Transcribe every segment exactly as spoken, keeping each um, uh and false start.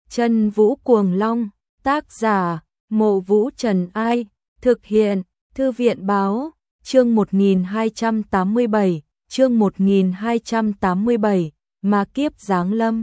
Chân Vũ Cuồng Long, tác giả, Mộ Vũ Trần Ai, thực hiện, Thư viện Báo, chương một nghìn hai trăm tám mươi bảy, chương một nghìn hai trăm tám mươi bảy, Ma Kiếp Giáng Lâm.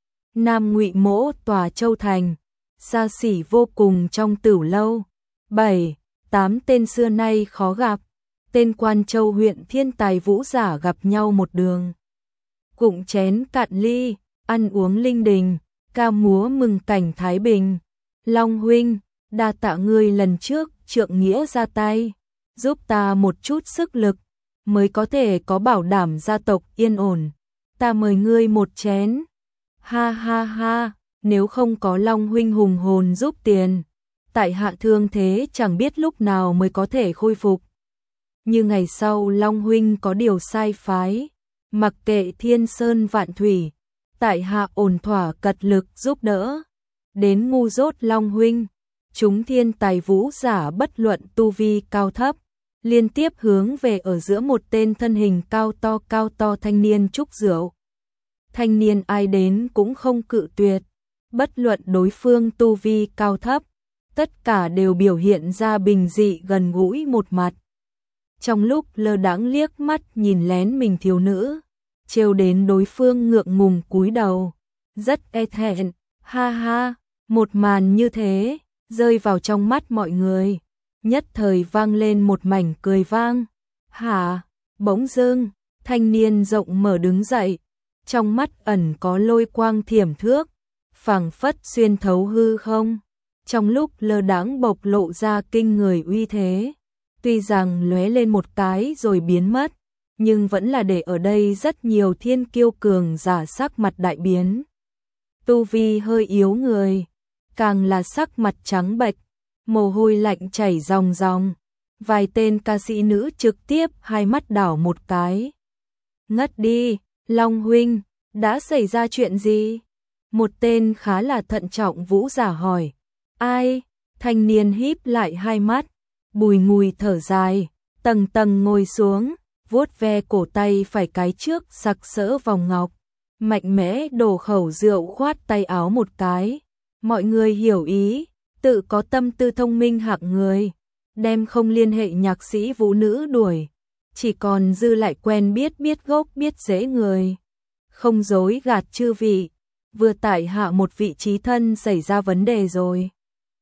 Nam Ngụy Mỗ tòa Châu Thành, xa xỉ vô cùng trong Tửu Lâu, bảy, tám tên xưa nay khó gặp, tên Quan Châu huyện thiên tài vũ giả gặp nhau một đường. Cụng chén cạn ly, ăn uống linh đình, ca múa mừng cảnh thái bình. Long huynh, đa tạ ngươi lần trước trượng nghĩa ra tay, giúp ta một chút sức lực, mới có thể có bảo đảm gia tộc yên ổn. Ta mời ngươi một chén. Ha ha ha, nếu không có Long huynh hùng hồn giúp tiền, tại hạ thương thế chẳng biết lúc nào mới có thể khôi phục. Như ngày sau Long huynh có điều sai phái, mặc kệ thiên sơn vạn thủy, tại hạ ổn thỏa cật lực giúp đỡ. Đến ngu dốt Long huynh, chúng thiên tài vũ giả bất luận tu vi cao thấp, liên tiếp hướng về ở giữa một tên thân hình cao to cao to thanh niên trúc rượu. Thanh niên ai đến cũng không cự tuyệt, bất luận đối phương tu vi cao thấp, tất cả đều biểu hiện ra bình dị gần gũi một mặt. Trong lúc lơ đãng liếc mắt nhìn lén mình thiếu nữ, trêu đến đối phương ngượng ngùng cúi đầu, rất e thẹn. Ha ha, một màn như thế rơi vào trong mắt mọi người, nhất thời vang lên một mảnh cười vang. Hả? Bỗng dưng, thanh niên rộng mở đứng dậy, trong mắt ẩn có lôi quang thiểm thước, phảng phất xuyên thấu hư không, trong lúc lơ đãng bộc lộ ra kinh người uy thế. Tuy rằng lóe lên một cái rồi biến mất, nhưng vẫn là để ở đây rất nhiều thiên kiêu cường giả sắc mặt đại biến. Tu vi hơi yếu người, càng là sắc mặt trắng bệch, mồ hôi lạnh chảy ròng ròng. Vài tên ca sĩ nữ trực tiếp hai mắt đảo một cái. Ngất đi, Long huynh, đã xảy ra chuyện gì? Một tên khá là thận trọng vũ giả hỏi. Ai? Thanh niên híp lại hai mắt, bùi ngùi thở dài, tầng tầng ngồi xuống, vuốt ve cổ tay phải cái trước sặc sỡ vòng ngọc, mạnh mẽ đổ khẩu rượu khoát tay áo một cái. Mọi người hiểu ý, tự có tâm tư thông minh hạng người, đem không liên hệ nhạc sĩ vũ nữ đuổi, chỉ còn dư lại quen biết biết gốc biết rễ người. Không dối gạt chư vị, vừa tại hạ một vị trí thân xảy ra vấn đề rồi.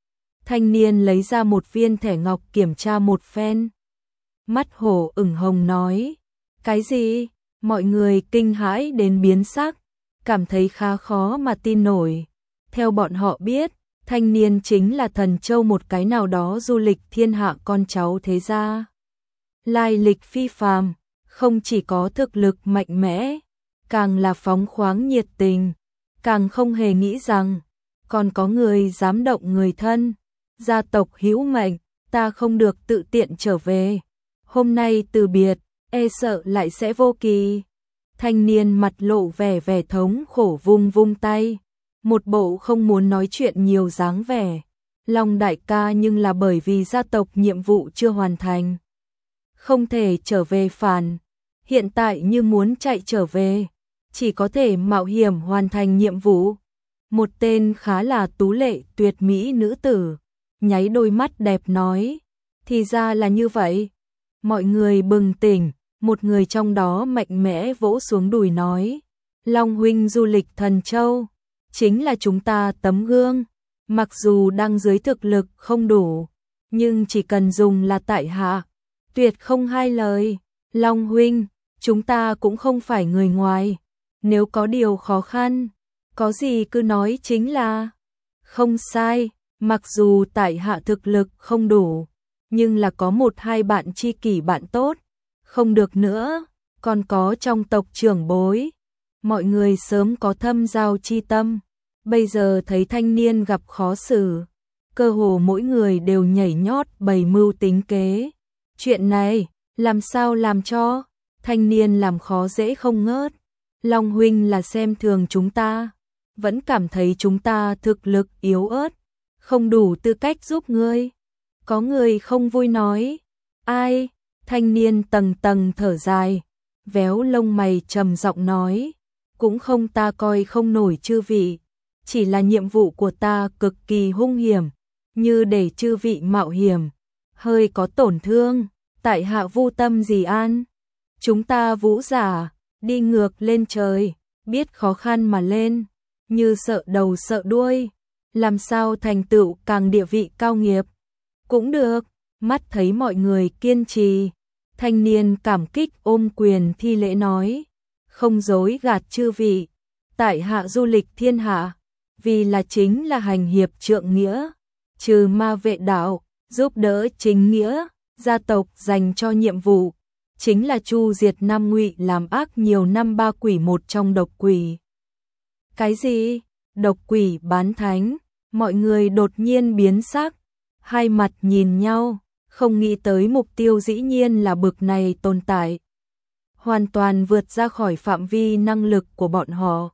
Thanh niên lấy ra một viên thẻ ngọc kiểm tra một phen. Mắt hổ ửng hồng nói. Cái gì? Mọi người kinh hãi đến biến sắc, cảm thấy khá khó mà tin nổi. Theo bọn họ biết, thanh niên chính là thần châu một cái nào đó du lịch thiên hạ con cháu thế gia. Lai lịch phi phàm, không chỉ có thực lực mạnh mẽ, càng là phóng khoáng nhiệt tình, càng không hề nghĩ rằng còn có người dám động người thân. Gia tộc hữu mệnh, ta không được tự tiện trở về. Hôm nay từ biệt, e sợ lại sẽ vô kỳ. Thanh niên mặt lộ vẻ vẻ thống khổ vung vung tay, một bộ không muốn nói chuyện nhiều dáng vẻ. Long đại ca, nhưng là bởi vì gia tộc nhiệm vụ chưa hoàn thành, không thể trở về phản. Hiện tại như muốn chạy trở về, chỉ có thể mạo hiểm hoàn thành nhiệm vụ. Một tên khá là tú lệ tuyệt mỹ nữ tử nháy đôi mắt đẹp nói. Thì ra là như vậy. Mọi người bừng tỉnh, một người trong đó mạnh mẽ vỗ xuống đùi nói. Long huynh du lịch thần châu, chính là chúng ta tấm gương. Mặc dù đang dưới thực lực không đủ, nhưng chỉ cần dùng là tại hạ, tuyệt không hai lời. Long huynh, chúng ta cũng không phải người ngoài, nếu có điều khó khăn, có gì cứ nói chính là. Không sai, mặc dù tại hạ thực lực không đủ, nhưng là có một hai bạn tri kỷ bạn tốt. Không được nữa, còn có trong tộc trưởng bối, mọi người sớm có thâm giao chi tâm. Bây giờ thấy thanh niên gặp khó xử, cơ hồ mỗi người đều nhảy nhót bày mưu tính kế. Chuyện này, làm sao làm cho? Thanh niên làm khó dễ không ngớt. Long huynh là xem thường chúng ta, vẫn cảm thấy chúng ta thực lực yếu ớt, không đủ tư cách giúp ngươi. Có người không vui nói. Ai? Thanh niên tầng tầng thở dài, véo lông mày trầm giọng nói. Cũng không ta coi không nổi chư vị, chỉ là nhiệm vụ của ta cực kỳ hung hiểm, như để chư vị mạo hiểm, hơi có tổn thương, tại hạ vô tâm gì an. Chúng ta vũ giả, đi ngược lên trời, biết khó khăn mà lên, như sợ đầu sợ đuôi, làm sao thành tựu càng địa vị cao nghiệp. Cũng được, mắt thấy mọi người kiên trì, thanh niên cảm kích ôm quyền thi lễ nói, không dối gạt chư vị, tại hạ du lịch thiên hạ, vì là chính là hành hiệp trượng nghĩa, trừ ma vệ đạo, giúp đỡ chính nghĩa, gia tộc dành cho nhiệm vụ, chính là chu diệt năm ngụy làm ác nhiều năm ba quỷ một trong độc quỷ. Cái gì? Độc quỷ bán thánh? Mọi người đột nhiên biến sắc, hai mặt nhìn nhau, không nghĩ tới mục tiêu dĩ nhiên là bực này tồn tại. Hoàn toàn vượt ra khỏi phạm vi năng lực của bọn họ.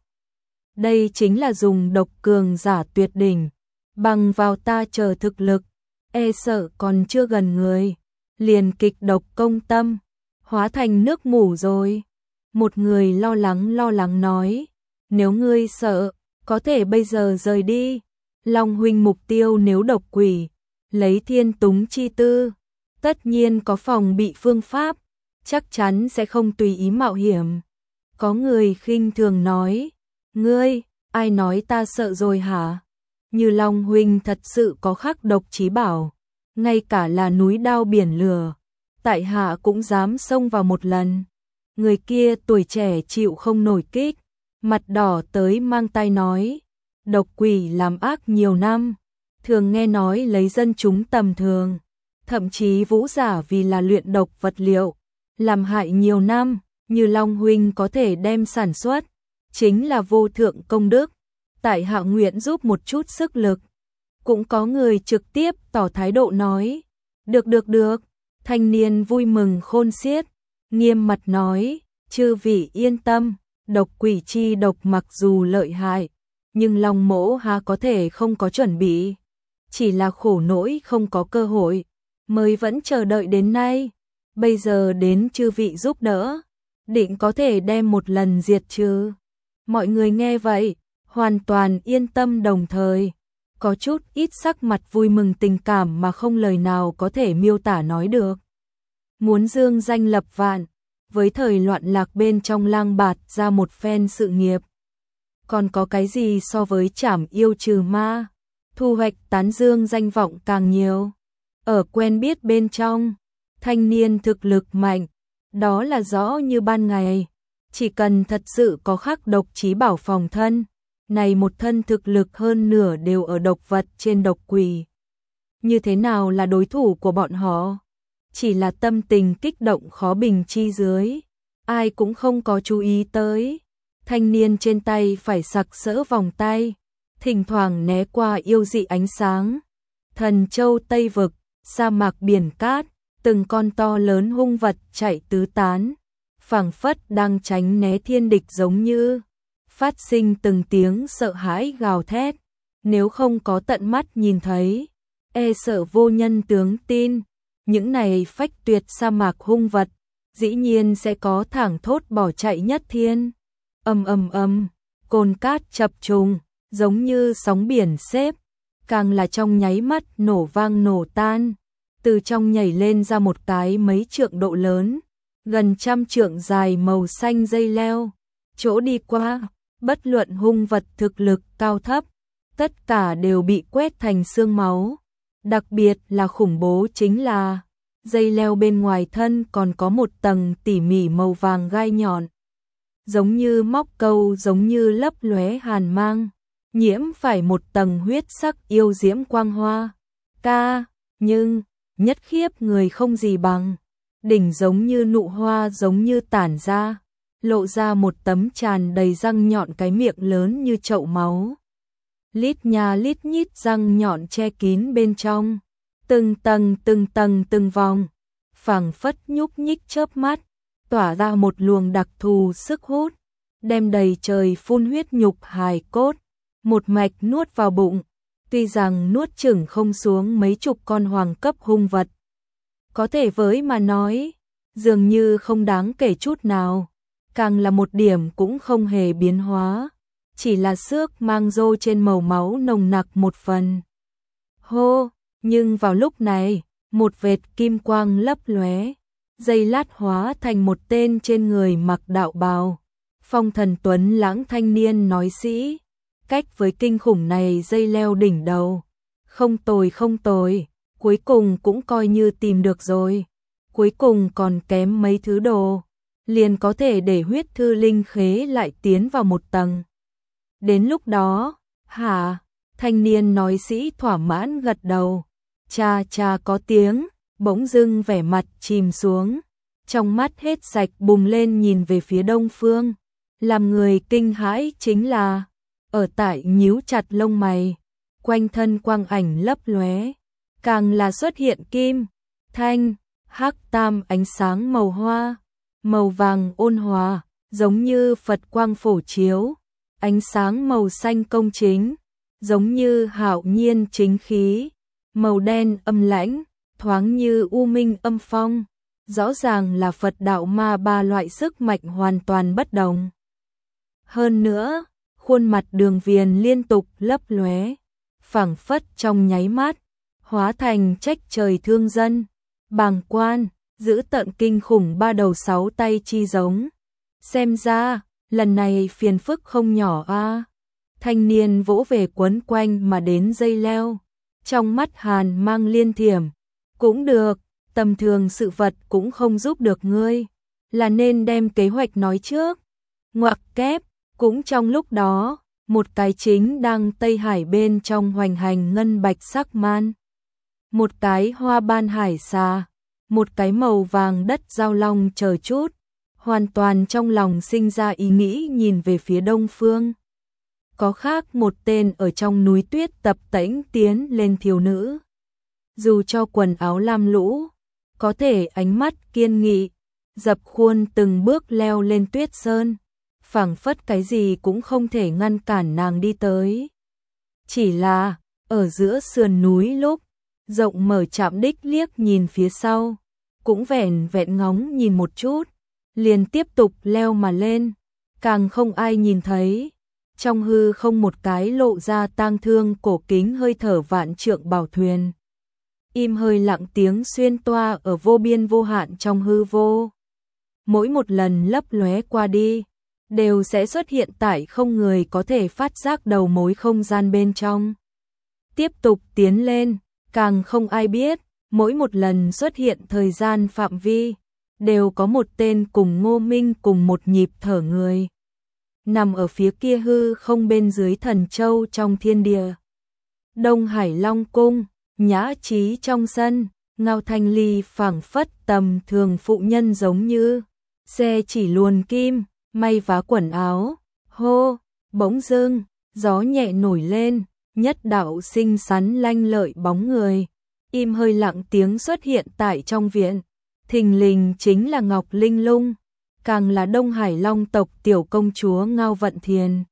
Đây chính là dùng độc cường giả tuyệt đỉnh, bằng vào ta chờ thực lực, e sợ còn chưa gần người, liền kịch độc công tâm, hóa thành nước mủ rồi. Một người lo lắng lo lắng nói, nếu ngươi sợ, có thể bây giờ rời đi. Long huynh mục tiêu nếu độc quỷ, lấy thiên túng chi tư, tất nhiên có phòng bị phương pháp, chắc chắn sẽ không tùy ý mạo hiểm. Có người khinh thường nói, ngươi, ai nói ta sợ rồi hả? Như Long huynh thật sự có khắc độc chí bảo, ngay cả là núi đao biển lửa, tại hạ cũng dám xông vào một lần. Người kia tuổi trẻ chịu không nổi kích, mặt đỏ tới mang tai nói, độc quỷ làm ác nhiều năm, thường nghe nói lấy dân chúng tầm thường, thậm chí vũ giả vì là luyện độc vật liệu, làm hại nhiều năm, như Long huynh có thể đem sản xuất, chính là vô thượng công đức, tại hạ nguyện giúp một chút sức lực. Cũng có người trực tiếp tỏ thái độ nói, được được được, thanh niên vui mừng khôn xiết, nghiêm mặt nói, chư vị yên tâm, độc quỷ chi độc mặc dù lợi hại, nhưng Long mỗ há có thể không có chuẩn bị, chỉ là khổ nỗi không có cơ hội, mới vẫn chờ đợi đến nay, bây giờ đến chư vị giúp đỡ, định có thể đem một lần diệt trừ. Mọi người nghe vậy, hoàn toàn yên tâm đồng thời, có chút ít sắc mặt vui mừng tình cảm mà không lời nào có thể miêu tả nói được. Muốn dương danh lập vạn, với thời loạn lạc bên trong lang bạt ra một phen sự nghiệp. Còn có cái gì so với trảm yêu trừ ma, thu hoạch tán dương danh vọng càng nhiều. Ở quen biết bên trong, thanh niên thực lực mạnh, đó là rõ như ban ngày. Chỉ cần thật sự có khắc độc chí bảo phòng thân, này một thân thực lực hơn nửa đều ở độc vật trên độc quỷ. Như thế nào là đối thủ của bọn họ? Chỉ là tâm tình kích động khó bình chi dưới, ai cũng không có chú ý tới. Thanh niên trên tay phải sặc sỡ vòng tay, thỉnh thoảng né qua yêu dị ánh sáng. Thần châu Tây Vực, sa mạc biển cát, từng con to lớn hung vật chạy tứ tán, phảng phất đang tránh né thiên địch giống như, phát sinh từng tiếng sợ hãi gào thét. Nếu không có tận mắt nhìn thấy, e sợ vô nhân tướng tin, những này phách tuyệt sa mạc hung vật, dĩ nhiên sẽ có thẳng thốt bỏ chạy nhất thiên. Ầm ầm ầm, cồn cát chập trùng, giống như sóng biển xếp, càng là trong nháy mắt nổ vang nổ tan, từ trong nhảy lên ra một cái mấy trượng độ lớn, gần trăm trượng dài màu xanh dây leo, chỗ đi qua, bất luận hung vật thực lực cao thấp, tất cả đều bị quét thành xương máu. Đặc biệt là khủng bố chính là, dây leo bên ngoài thân còn có một tầng tỉ mỉ màu vàng gai nhọn, giống như móc câu, giống như lấp lóe hàn mang, nhiễm phải một tầng huyết sắc yêu diễm quang hoa. Ca, nhưng, nhất khiếp người không gì bằng, đỉnh giống như nụ hoa giống như tản ra, lộ ra một tấm tràn đầy răng nhọn cái miệng lớn như chậu máu. Lít nha lít nhít răng nhọn che kín bên trong, từng tầng từng tầng từng vòng, phảng phất nhúc nhích chớp mắt, tỏa ra một luồng đặc thù sức hút, đem đầy trời phun huyết nhục hài cốt, một mạch nuốt vào bụng, tuy rằng nuốt chửng không xuống mấy chục con hoàng cấp hung vật. Có thể với mà nói, dường như không đáng kể chút nào, càng là một điểm cũng không hề biến hóa. chỉ là xước mang rô trên màu máu nồng nặc một phần. Hô, nhưng vào lúc này, một vệt kim quang lấp lóe, giây lát hóa thành một tên trên người mặc đạo bào, phong thần tuấn lãng thanh niên nói sĩ, cách với kinh khủng này dây leo đỉnh đầu. Không tồi không tồi, cuối cùng cũng coi như tìm được rồi, cuối cùng còn kém mấy thứ đồ, liền có thể để huyết thư linh khế lại tiến vào một tầng. Đến lúc đó, hả? Thanh niên nói sĩ thỏa mãn gật đầu, cha cha có tiếng, bỗng dưng vẻ mặt chìm xuống, trong mắt hết sạch bùng lên nhìn về phía đông phương, làm người kinh hãi chính là, ở tại nhíu chặt lông mày, quanh thân quang ảnh lấp lóe, càng là xuất hiện kim, thanh, hắc tam ánh sáng màu hoa, màu vàng ôn hòa, giống như Phật quang phổ chiếu, ánh sáng màu xanh công chính, giống như hạo nhiên chính khí, màu đen âm lãnh, thoáng như u minh âm phong, rõ ràng là Phật đạo ma ba loại sức mạnh hoàn toàn bất đồng. Hơn nữa, khuôn mặt Đường Viền liên tục lấp lóe, phảng phất trong nháy mắt, hóa thành trách trời thương dân, bàng quan, giữ tận kinh khủng ba đầu sáu tay chi giống. Xem ra, lần này phiền phức không nhỏ a. Thanh niên vỗ về quấn quanh mà đến dây leo, trong mắt hàn mang liên thiểm, cũng được, tầm thường sự vật cũng không giúp được ngươi, là nên đem kế hoạch nói trước. Ngoặc kép, cũng trong lúc đó, một cái chính đang Tây Hải bên trong hoành hành ngân bạch sắc man. Một cái hoa ban hải xà, một cái màu vàng đất giao long chờ chút, hoàn toàn trong lòng sinh ra ý nghĩ nhìn về phía đông phương. Có khác một tên ở trong núi tuyết tập tễnh tiến lên thiếu nữ. Dù cho quần áo lam lũ, có thể ánh mắt kiên nghị, dập khuôn từng bước leo lên tuyết sơn, phảng phất cái gì cũng không thể ngăn cản nàng đi tới. Chỉ là, ở giữa sườn núi lúc, rộng mở chạm đích liếc nhìn phía sau, cũng vẻn vẹn ngóng nhìn một chút, liền tiếp tục leo mà lên, càng không ai nhìn thấy. Trong hư không một cái lộ ra tang thương cổ kính hơi thở vạn trượng bảo thuyền. Im hơi lặng tiếng xuyên toa ở vô biên vô hạn trong hư vô. Mỗi một lần lấp lóe qua đi, đều sẽ xuất hiện tại không người có thể phát giác đầu mối không gian bên trong. Tiếp tục tiến lên, càng không ai biết, mỗi một lần xuất hiện thời gian phạm vi, đều có một tên cùng Ngô Minh cùng một nhịp thở người. Nằm ở phía kia hư không bên dưới thần châu trong thiên địa. Đông Hải Long Cung, nhã trí trong sân, Ngao Thanh Ly phảng phất tầm thường phụ nhân giống như xe chỉ luồn kim, may vá quần áo, hô, bỗng dưng, gió nhẹ nổi lên, nhất đạo xinh xắn lanh lợi bóng người, im hơi lặng tiếng xuất hiện tại trong viện, thình lình chính là Ngọc Linh Lung, càng là Đông Hải Long tộc tiểu công chúa Ngao Vận Thiền.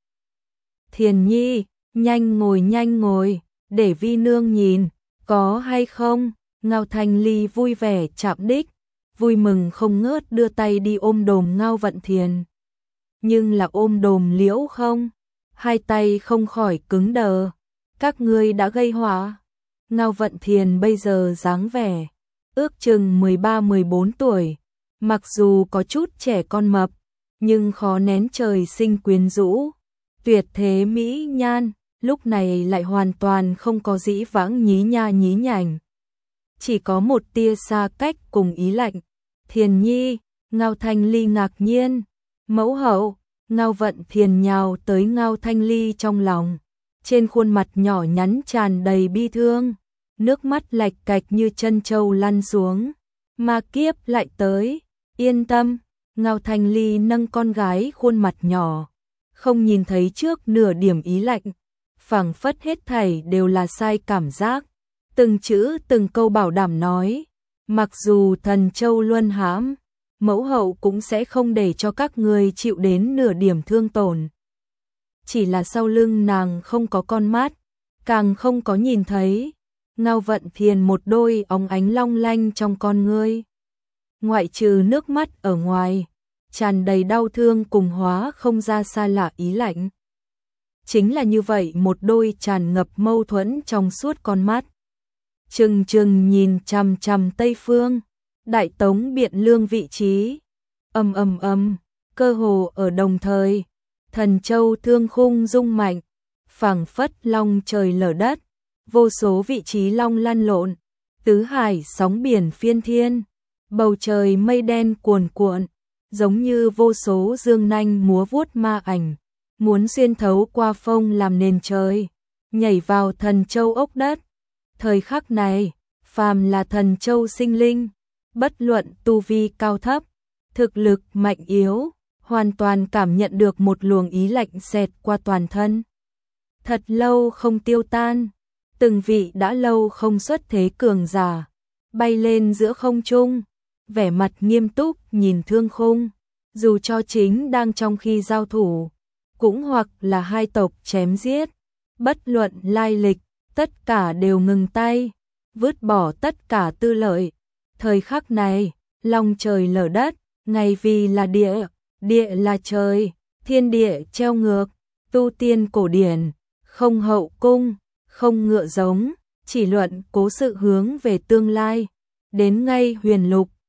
Thiền nhi, nhanh ngồi nhanh ngồi, để vi nương nhìn, có hay không? Ngao Thanh Ly vui vẻ chạm đích, vui mừng không ngớt đưa tay đi ôm đồm Ngao Vận Thiền. Nhưng là ôm đồm liễu không? Hai tay không khỏi cứng đờ. Các ngươi đã gây họa. Ngao Vận Thiền bây giờ dáng vẻ, ước chừng mười ba mười bốn tuổi, mặc dù có chút trẻ con mập, nhưng khó nén trời sinh quyến rũ, tuyệt thế mỹ nhan, lúc này lại hoàn toàn không có dĩ vãng nhí nha nhí nhảnh. Chỉ có một tia xa cách cùng ý lạnh. Thiền nhi, Ngao Thanh Ly ngạc nhiên, mẫu hậu, Ngao Vận Thiền nhào tới Ngao Thanh Ly trong lòng, trên khuôn mặt nhỏ nhắn tràn đầy bi thương, nước mắt lạch cạch như chân trâu lăn xuống. Ma kiếp lại tới, yên tâm, Ngao Thanh Ly nâng con gái khuôn mặt nhỏ, không nhìn thấy trước nửa điểm ý lạnh, phảng phất hết thảy đều là sai cảm giác, từng chữ từng câu bảo đảm nói, mặc dù thần châu luân hãm, mẫu hậu cũng sẽ không để cho các người chịu đến nửa điểm thương tổn. Chỉ là sau lưng nàng không có con mắt, càng không có nhìn thấy. Ngao Vận Thiền một đôi óng ánh long lanh trong con ngươi, ngoại trừ nước mắt ở ngoài, tràn đầy đau thương cùng hóa không ra xa lạ ý lạnh. chính là như vậy một đôi tràn ngập mâu thuẫn trong suốt con mắt. Trừng trừng nhìn chằm chằm Tây Phương, Đại Tống Biện Lương vị trí. Ầm ầm ầm, cơ hồ ở đồng thời, Thần Châu thương khung rung mạnh, phảng phất long trời lở đất, vô số vị trí long lăn lộn, tứ hải sóng biển phiên thiên, bầu trời mây đen cuồn cuộn, giống như vô số dương nanh múa vuốt ma ảnh, muốn xuyên thấu qua phong làm nền trời, nhảy vào Thần Châu ốc đất. Thời khắc này, phàm là Thần Châu sinh linh, bất luận tu vi cao thấp, thực lực mạnh yếu, hoàn toàn cảm nhận được một luồng ý lạnh xẹt qua toàn thân. Thật lâu không tiêu tan, từng vị đã lâu không xuất thế cường giả, bay lên giữa không trung, vẻ mặt nghiêm túc nhìn Thương Khung, dù cho chính đang trong khi giao thủ, cũng hoặc là hai tộc chém giết, bất luận lai lịch, tất cả đều ngừng tay, vứt bỏ tất cả tư lợi. Thời khắc này, long trời lở đất, ngày vì là địa, địa là trời, thiên địa treo ngược, tu tiên cổ điển, không hậu cung, không ngựa giống, chỉ luận cố sự hướng về tương lai. Đến ngay huyền lục,